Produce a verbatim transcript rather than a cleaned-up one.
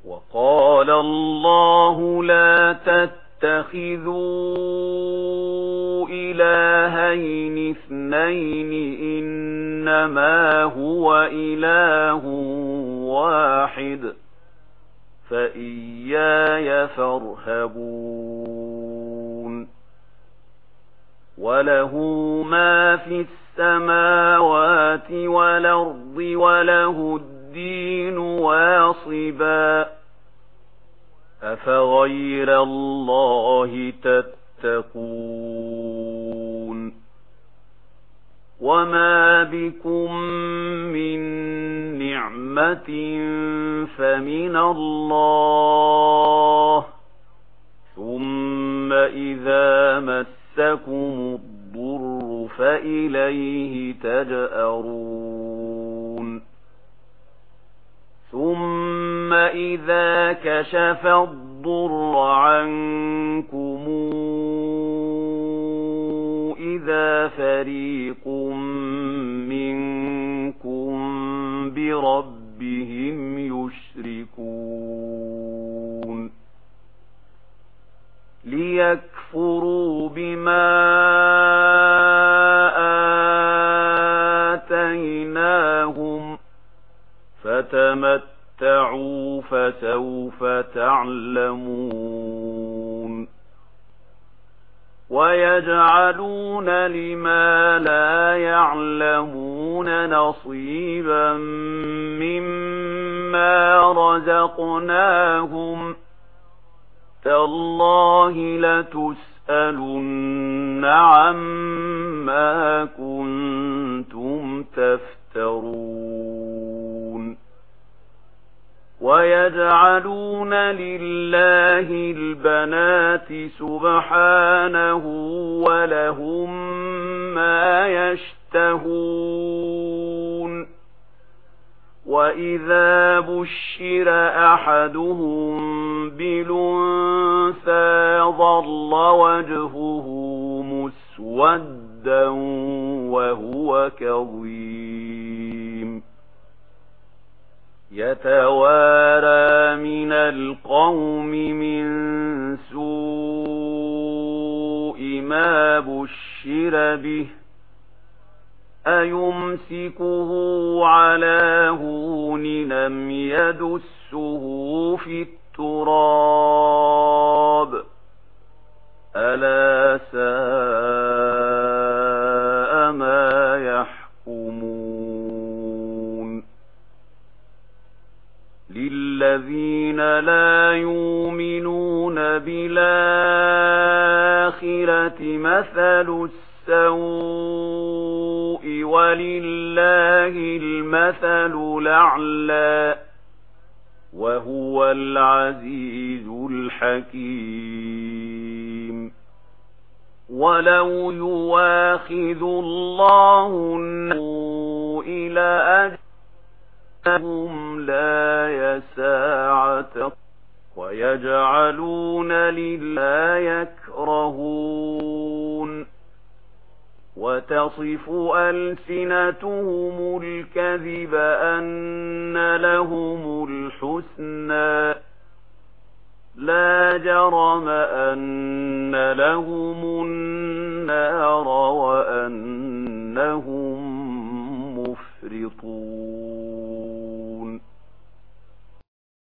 وقال الله لا تتخذوا إلهين اثنين إنما هو إله واحد فإياي فارهبون وله ما في السماوات والأرض وله الدين واصبا أفغير الله تتقون وما بكم من نعمة فمن الله ثم إذا مسكم الضر فإليه تجأرون ثم إذا كشف الضر عنكم إذا فريق منكم بربهم يشركون ليكفروا بما آتيناهم فتمتعوا فسوف تعلمون ويجعلون لما لا يعلمون نصيبا مما رزقناهم تالله لتسألن عما كنتم تفترون ويجعلون لله البنات سبحانه ولهم ما يشتهون وإذا بشر أحدهم بالأنثى ظل وجهه مسودا وهو كظيم يتوارى من القوم من سوء ما بشر به أيمسكه على هون لم يدسه في التراب ألا ساء ما يحكمون للذين لا يؤمنون بالآخرة مثل السوء ولله المثل الأعلى وهو العزيز الحكيم ولو يواخذ الله إلى أجلهم لا يساعة ويجعلون لله يكرهون وتصف ألسنتهم الكذب أن لهم الحسنى